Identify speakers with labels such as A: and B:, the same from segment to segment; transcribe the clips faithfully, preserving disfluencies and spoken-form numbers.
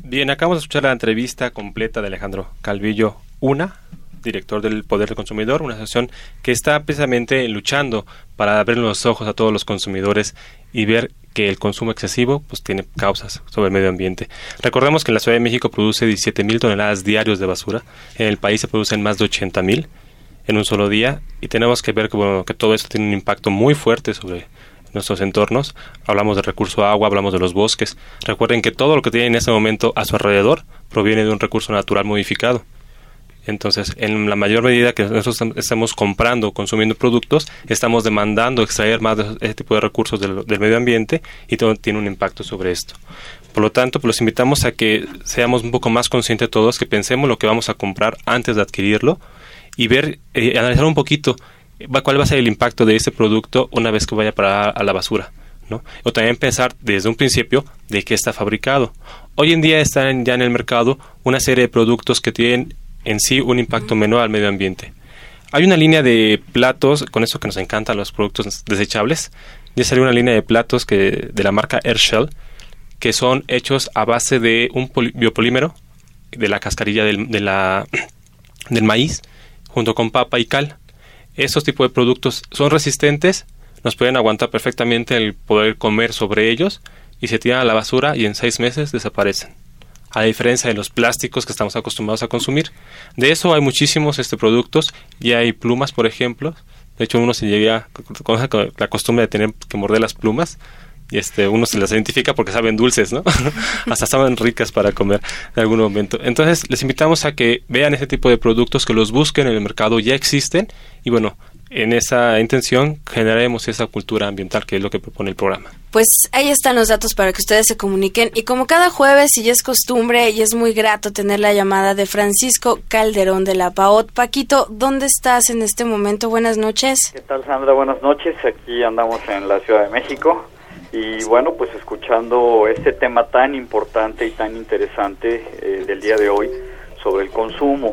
A: Bien, acabamos de escuchar la entrevista completa de Alejandro Calvillo Una, director del Poder del Consumidor, una asociación que está precisamente luchando para abrir los ojos a todos los consumidores y ver que el consumo excesivo pues tiene causas sobre el medio ambiente. Recordemos que la Ciudad de México produce diecisiete mil toneladas diarios de basura, en el país se producen más de ochenta mil en un solo día, y tenemos que ver que, bueno, que todo esto tiene un impacto muy fuerte sobre nuestros entornos. Hablamos de recurso agua, hablamos de los bosques. Recuerden que todo lo que tienen en este momento a su alrededor proviene de un recurso natural modificado. Entonces, en la mayor medida que nosotros estamos comprando, consumiendo productos, estamos demandando extraer más de ese tipo de recursos del, del medio ambiente, y todo tiene un impacto sobre esto. Por lo tanto, pues los invitamos a que seamos un poco más conscientes todos, que pensemos lo que vamos a comprar antes de adquirirlo, y ver, eh, analizar un poquito cuál va a ser el impacto de ese producto una vez que vaya para a la basura, ¿no? O también pensar desde un principio de qué está fabricado. Hoy en día están ya en el mercado una serie de productos que tienen en sí un impacto menor al medio ambiente. Hay una línea de platos, con eso que nos encantan los productos desechables, ya salió una línea de platos que de la marca Herschel, que son hechos a base de un poli- biopolímero de la cascarilla del, de la, del maíz, junto con papa y cal. Esos tipos de productos son resistentes, nos pueden aguantar perfectamente el poder comer sobre ellos, y se tiran a la basura y en seis meses desaparecen. A diferencia de los plásticos que estamos acostumbrados a consumir. De eso hay muchísimos este, productos. Ya hay plumas, por ejemplo. De hecho, uno se llega con la costumbre de tener que morder las plumas, y este uno se las identifica porque saben dulces, ¿no? Hasta saben ricas para comer en algún momento. Entonces, les invitamos a que vean ese tipo de productos, que los busquen en el mercado, ya existen, y bueno, en esa intención generaremos esa cultura ambiental, que es lo que propone el programa.
B: Pues ahí están los datos para que ustedes se comuniquen, y como cada jueves, y ya es costumbre y es muy grato tener la llamada de Francisco Calderón de la P A O T. Paquito, ¿dónde estás en este momento? Buenas noches.
C: ¿Qué tal, Sandra? Buenas noches. Aquí andamos en la Ciudad de México. Y bueno, pues escuchando este tema tan importante y tan interesante eh, del día de hoy sobre el consumo.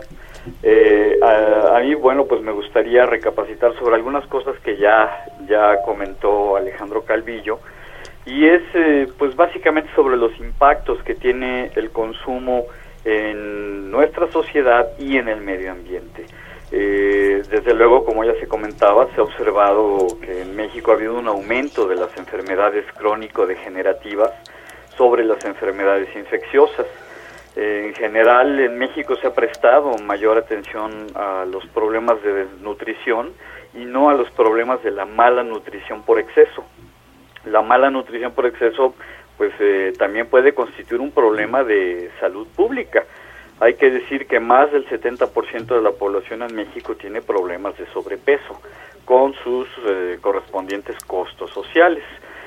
C: Eh, a, a mí, bueno, pues me gustaría recapacitar sobre algunas cosas que ya, ya comentó Alejandro Calvillo, y es eh, pues básicamente sobre los impactos que tiene el consumo en nuestra sociedad y en el medio ambiente. Eh, desde luego, como ya se comentaba, se ha observado que en México ha habido un aumento de las enfermedades crónico-degenerativas sobre las enfermedades infecciosas. Eh, en general, en México se ha prestado mayor atención a los problemas de desnutrición y no a los problemas de la mala nutrición por exceso. La mala nutrición por exceso, pues eh, también puede constituir un problema de salud pública. Hay que decir que más del setenta por ciento de la población en México tiene problemas de sobrepeso, con sus eh, correspondientes costos sociales.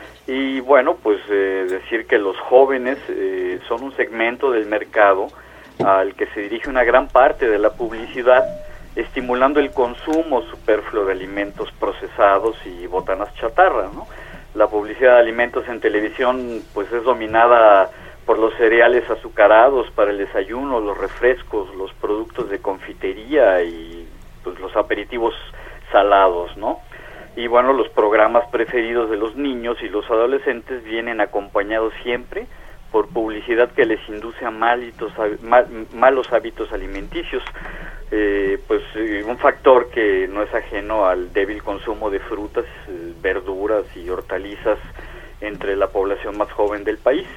C: Y bueno, pues eh, decir que los jóvenes eh, son un segmento del mercado al que se dirige una gran parte de la publicidad, estimulando el consumo superfluo de alimentos procesados y botanas chatarra, ¿no? La publicidad de alimentos en televisión pues es dominada por los cereales azucarados para el desayuno, los refrescos, los productos de confitería y pues los aperitivos salados, ¿no? Y bueno, los programas preferidos de los niños y los adolescentes vienen acompañados siempre por publicidad que les induce a malitos, mal, malos hábitos alimenticios, eh, pues eh, un factor que no es ajeno al débil consumo de frutas, eh, verduras y hortalizas entre la población más joven del país.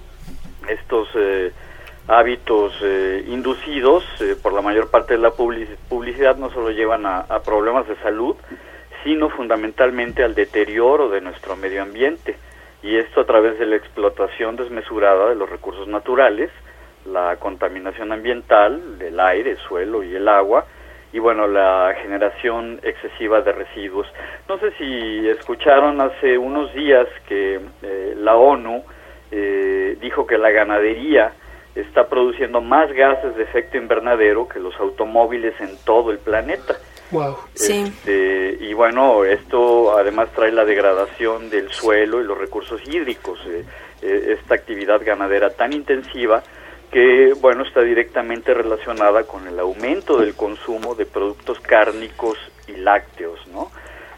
C: Estos eh, hábitos eh, inducidos eh, por la mayor parte de la public- publicidad no solo llevan a, a problemas de salud, sino fundamentalmente al deterioro de nuestro medio ambiente, y esto a través de la explotación desmesurada de los recursos naturales, la contaminación ambiental del aire, suelo y el agua, y bueno, la generación excesiva de residuos. No sé si escucharon hace unos días que eh, la ONU eh, dijo que la ganadería está produciendo más gases de efecto invernadero que los automóviles en todo el planeta.
D: Wow.
B: Sí.
C: Este, y bueno, esto además trae la degradación del suelo y los recursos hídricos. Eh, eh, esta actividad ganadera tan intensiva que, bueno, está directamente relacionada con el aumento del consumo de productos cárnicos y lácteos, ¿no?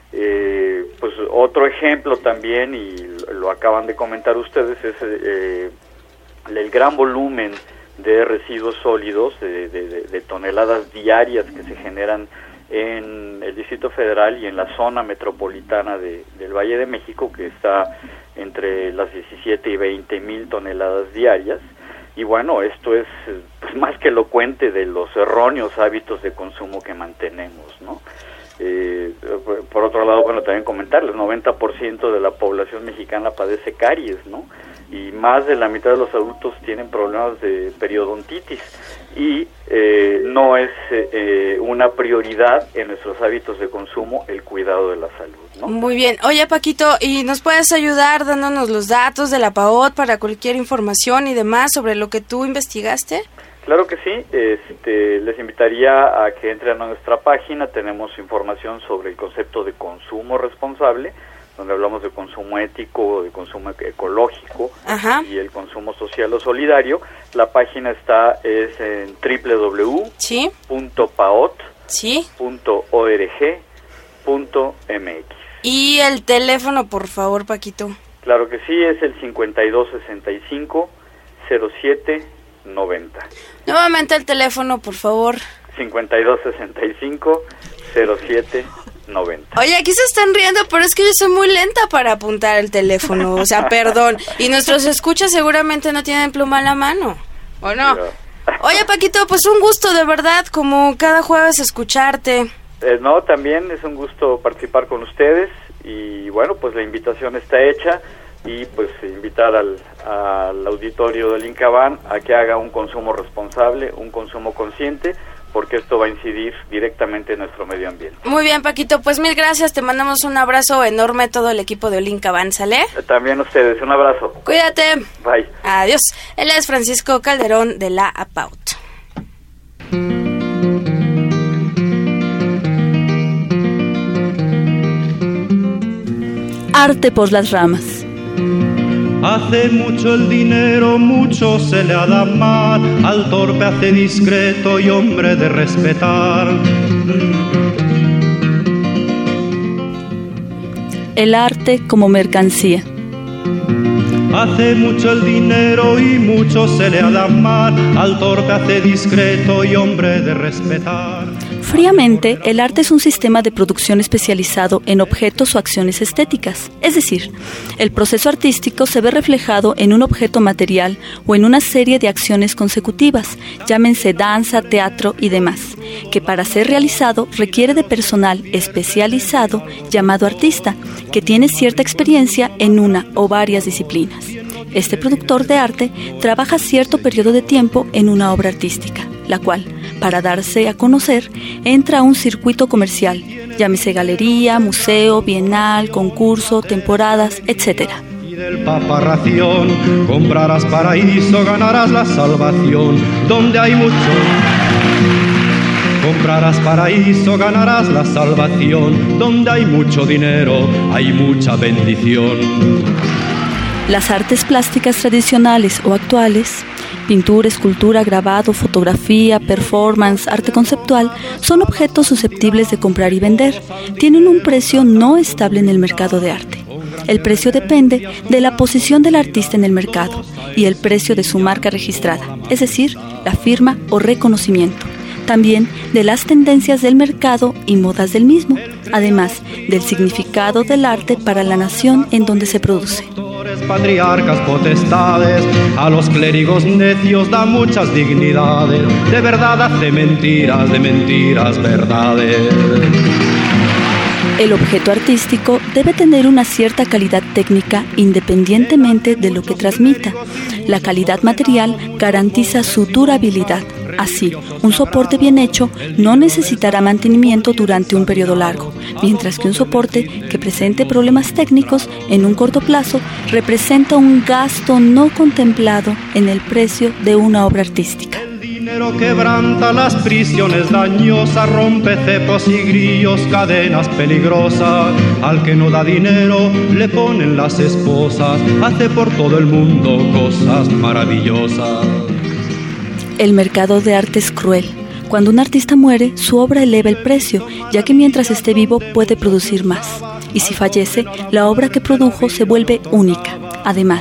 C: Eh, pues otro ejemplo también, y lo acaban de comentar ustedes, es eh, el gran volumen de residuos sólidos, de, de, de, de toneladas diarias que se generan en el Distrito Federal y en la zona metropolitana de, del Valle de México, que está entre las diecisiete y veinte mil toneladas diarias. Y bueno, esto es pues, más que elocuente de los erróneos hábitos de consumo que mantenemos, ¿no? Eh, por otro lado, bueno, también comentarles, noventa por ciento de la población mexicana padece caries, ¿no? Y más de la mitad de los adultos tienen problemas de periodontitis, y eh, no es eh, una prioridad en nuestros hábitos de consumo el cuidado de la salud, ¿no?
B: Muy bien. Oye, Paquito, ¿y nos puedes ayudar dándonos los datos de la P A O T para cualquier información y demás sobre lo que tú investigaste?
C: Claro que sí, este, les invitaría a que entren a nuestra página. Tenemos información sobre el concepto de consumo responsable, donde hablamos de consumo ético, de consumo ecológico. Ajá. Y el consumo social o solidario. La página está es en doble u doble u doble u punto paot punto org punto m x.
B: ¿Y el teléfono, por favor, Paquito?
C: Claro que sí, es el cincuenta y dos sesenta y cinco cero siete noventa.
B: Nuevamente el teléfono, por favor.
C: cincuenta y dos sesenta y cinco cero siete noventa.
B: Oye, aquí se están riendo, pero es que yo soy muy lenta para apuntar el teléfono, o sea, perdón. Y nuestros escuchas seguramente no tienen pluma en la mano, ¿o no? Pero... Oye, Paquito, pues un gusto, de verdad, como cada jueves escucharte.
C: Eh, no, también es un gusto participar con ustedes, y bueno, pues la invitación está hecha. Y pues invitar al, al auditorio del INCABAN a que haga un consumo responsable, un consumo consciente, porque esto va a incidir directamente en nuestro medio ambiente.
B: Muy bien, Paquito, pues mil gracias, te mandamos un abrazo enorme a todo el equipo de INCABAN, ¿sale?
C: También ustedes, un abrazo.
B: Cuídate.
C: Bye.
B: Adiós. Él es Francisco Calderón de la A P A O T.
D: Arte por las ramas.
E: Hace mucho el dinero, mucho se le ha dado mal, al torpe hace discreto y hombre de respetar.
D: El arte como mercancía.
E: Hace mucho el dinero y mucho se le ha dado mal, al torpe hace discreto y hombre de respetar.
D: Fríamente, el arte es un sistema de producción especializado en objetos o acciones estéticas. Es decir, el proceso artístico se ve reflejado en un objeto material o en una serie de acciones consecutivas, llámense danza, teatro y demás, que para ser realizado requiere de personal especializado llamado artista, que tiene cierta experiencia en una o varias disciplinas. Este productor de arte trabaja cierto periodo de tiempo en una obra artística, la cual, para darse a conocer, entra a un circuito comercial, llámese galería, museo, bienal, concurso, temporadas, etcétera.
E: Y del Papa ración, comprarás paraíso, ganarás la salvación, donde hay mucho. Comprarás paraíso, ganarás la salvación, donde hay mucho dinero, hay mucha bendición.
D: Las artes plásticas tradicionales o actuales, pintura, escultura, grabado, fotografía, performance, arte conceptual, son objetos susceptibles de comprar y vender. Tienen un precio no estable en el mercado de arte. El precio depende de la posición del artista en el mercado y el precio de su marca registrada, es decir, la firma o reconocimiento. También de las tendencias del mercado y modas del mismo, además del significado del arte para la nación en donde se produce.
E: Patriarcas, potestades, a los clérigos necios da muchas dignidades, de verdad hace mentiras, de mentiras verdades.
D: El objeto artístico debe tener una cierta calidad técnica independientemente de lo que transmita. La calidad material garantiza su durabilidad. Así, un soporte bien hecho no necesitará mantenimiento durante un periodo largo, mientras que un soporte que presente problemas técnicos en un corto plazo representa un gasto no contemplado en el precio de una obra artística.
E: El dinero quebranta las prisiones dañosas, rompe cepos y grillos, cadenas peligrosas. Al que no da dinero le ponen las esposas, hace por todo el mundo cosas maravillosas.
D: El mercado de arte es cruel. Cuando un artista muere, su obra eleva el precio, ya que mientras esté vivo puede producir más. Y si fallece, la obra que produjo se vuelve única. Además,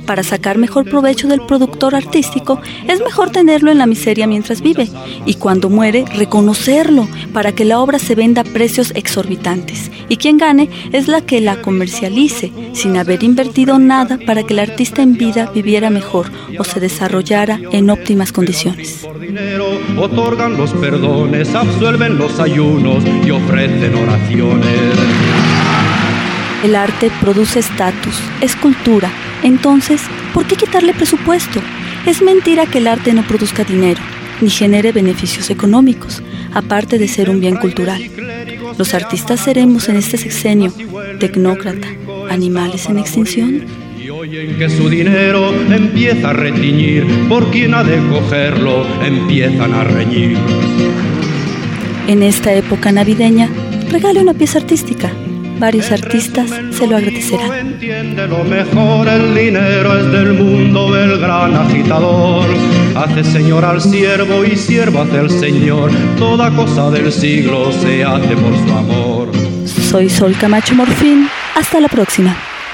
D: Para sacar mejor provecho del productor artístico, es mejor tenerlo en la miseria mientras vive, y cuando muere, reconocerlo para que la obra se venda a precios exorbitantes. Y quien gane es la que la comercialice, sin haber invertido nada para que el artista en vida viviera mejor o se desarrollara en óptimas condiciones.
E: Por dinero otorgan los perdones, absuelven los ayunos y ofrecen oraciones.
D: El arte produce estatus, es cultura. Entonces, ¿por qué quitarle presupuesto? Es mentira que el arte no produzca dinero, ni genere beneficios económicos, aparte de ser un bien cultural. Los artistas seremos en este sexenio tecnócrata, animales en extinción.
E: Y oyen que su dinero empieza a retiñir, por quien ha de cogerlo empiezan a reñir.
D: En esta época navideña, regale una pieza artística. Varios artistas se lo agradecerán.
E: No entiende lo mejor, el dinero es del mundo, el gran agitador. Hace señor al siervo y siervo hace el señor. Toda cosa del siglo se hace por su amor.
D: Soy Sol Camacho Morfín. Hasta la próxima.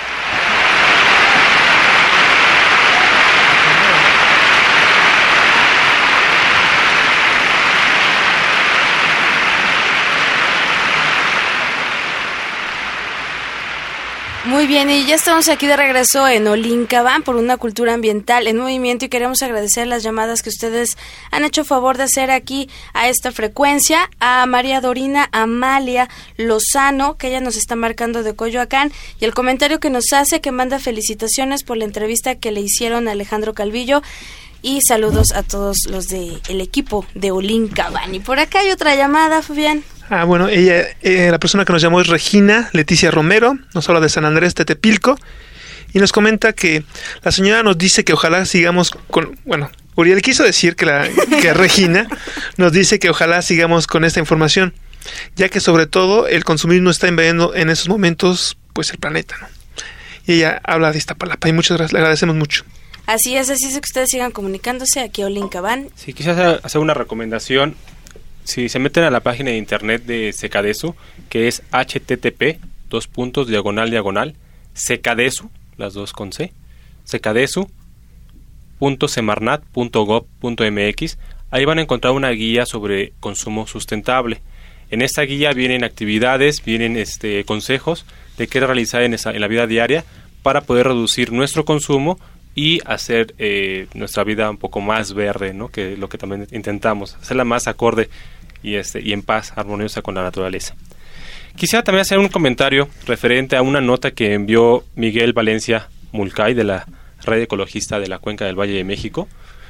B: Muy bien, y ya estamos aquí de regreso en Olincaban por una cultura ambiental en movimiento, y queremos agradecer las llamadas que ustedes han hecho favor de hacer aquí a esta frecuencia, a María Dorina Amalia Lozano, que ella nos está marcando de Coyoacán, y el comentario que nos hace, que manda felicitaciones por la entrevista que le hicieron a Alejandro Calvillo, y saludos a todos los del equipo de Olincaban. Y por acá hay otra llamada, Fabián.
F: Ah, bueno, ella, eh, la persona que nos llamó es Regina Leticia Romero, nos habla de San Andrés Tetepilco, y nos comenta que la señora nos dice que ojalá sigamos con, bueno, Uriel quiso decir que, la, que Regina nos dice que ojalá sigamos con esta información, ya que sobre todo el consumismo está invadiendo en esos momentos, pues, el planeta, ¿no? Y ella habla de Iztapalapa, y muchas gracias, le agradecemos mucho.
B: Así es, así es que ustedes sigan comunicándose aquí a Olincaban.
A: Sí, quisiera hacer una recomendación. Si se meten a la página de internet de Secadesu, que es http dos puntos diagonal diagonal Secadesu, las dos con C, secadesu punto semarnat punto gob punto mx. Ahí van a encontrar una guía sobre consumo sustentable. En esta guía vienen actividades, vienen este consejos de qué realizar en, esa, en la vida diaria para poder reducir nuestro consumo y hacer eh, nuestra vida un poco más verde, ¿no? Que lo que también intentamos, hacerla más acorde y este y en paz, armoniosa con la naturaleza. Quisiera también hacer un comentario referente a una nota que envió Miguel Valencia Mulcay de la Red Ecologista de la Cuenca del Valle de México,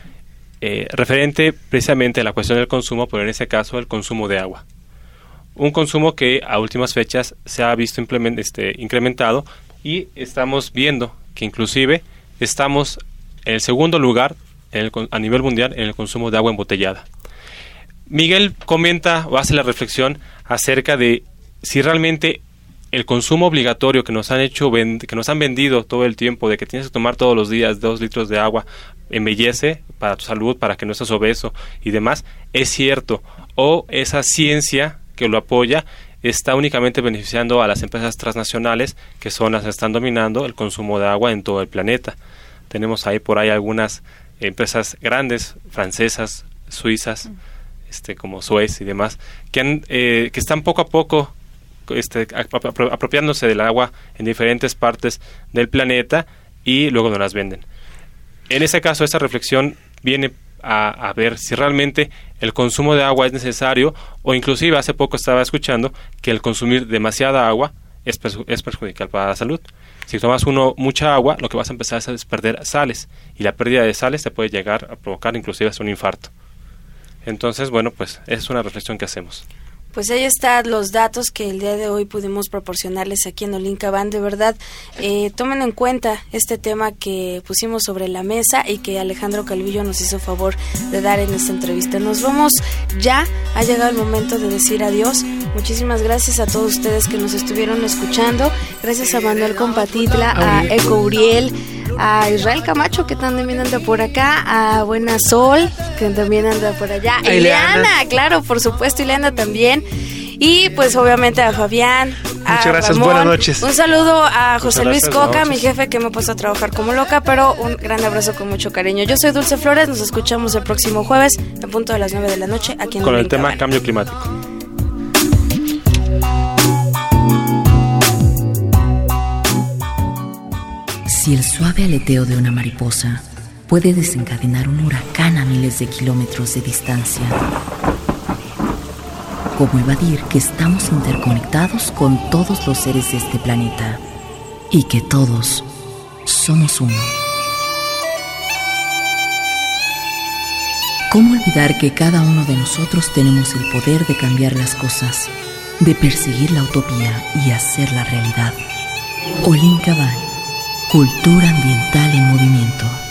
A: eh, referente precisamente a la cuestión del consumo, pero en ese caso el consumo de agua. Un consumo que a últimas fechas se ha visto implement, este, incrementado, y estamos viendo que inclusive estamos en el segundo lugar en el, a nivel mundial en el consumo de agua embotellada. Miguel comenta o hace la reflexión acerca de si realmente el consumo obligatorio que nos han hecho vend- que nos han vendido todo el tiempo, de que tienes que tomar todos los días dos litros de agua, embellece para tu salud, para que no estés obeso y demás, es cierto, o esa ciencia que lo apoya está únicamente beneficiando a las empresas transnacionales que son las que están dominando el consumo de agua en todo el planeta. Tenemos ahí por ahí algunas empresas grandes, francesas, suizas, este como Suez y demás, que han eh, que están poco a poco este, apro- apropiándose del agua en diferentes partes del planeta y luego nos las venden. En ese caso, esta reflexión viene a, a ver si realmente el consumo de agua es necesario, o inclusive hace poco estaba escuchando que el consumir demasiada agua es, perju- es perjudicial para la salud. Si tomas uno mucha agua, lo que vas a empezar es a perder sales, y la pérdida de sales te puede llegar a provocar inclusive hasta un infarto. Entonces, bueno, pues es una reflexión que hacemos.
B: Pues ahí están los datos que el día de hoy pudimos proporcionarles aquí en Olincaban. De verdad, eh, tomen en cuenta este tema que pusimos sobre la mesa y que Alejandro Calvillo nos hizo favor de dar en esta entrevista. Nos vamos ya, ha llegado el momento de decir adiós. Muchísimas gracias a todos ustedes que nos estuvieron escuchando. Gracias a Manuel Compatitla, a Eco Uriel, a Israel Camacho, que también anda por acá, a Buena Sol, que también anda por allá, a Ileana, claro, por supuesto, Ileana también, y pues obviamente a Fabián,
F: Muchas
B: a
F: gracias,
B: Ramón.
F: buenas noches.
B: Un saludo a José Luis
A: gracias,
B: Coca,
A: noches.
B: mi jefe, que me ha puesto a trabajar como loca, pero un gran abrazo con mucho cariño. Yo soy Dulce Flores, nos escuchamos el próximo jueves, en punto de las nueve de la noche, aquí en
A: Con el
B: Domingo
A: tema
B: Habana.
A: cambio climático.
G: Si el suave aleteo de una mariposa puede desencadenar un huracán a miles de kilómetros de distancia, ¿cómo evadir que estamos interconectados con todos los seres de este planeta y que todos somos uno? ¿Cómo olvidar que cada uno de nosotros tenemos el poder de cambiar las cosas, de perseguir la utopía y hacerla realidad? Olin Cabal, Cultura Ambiental en Movimiento.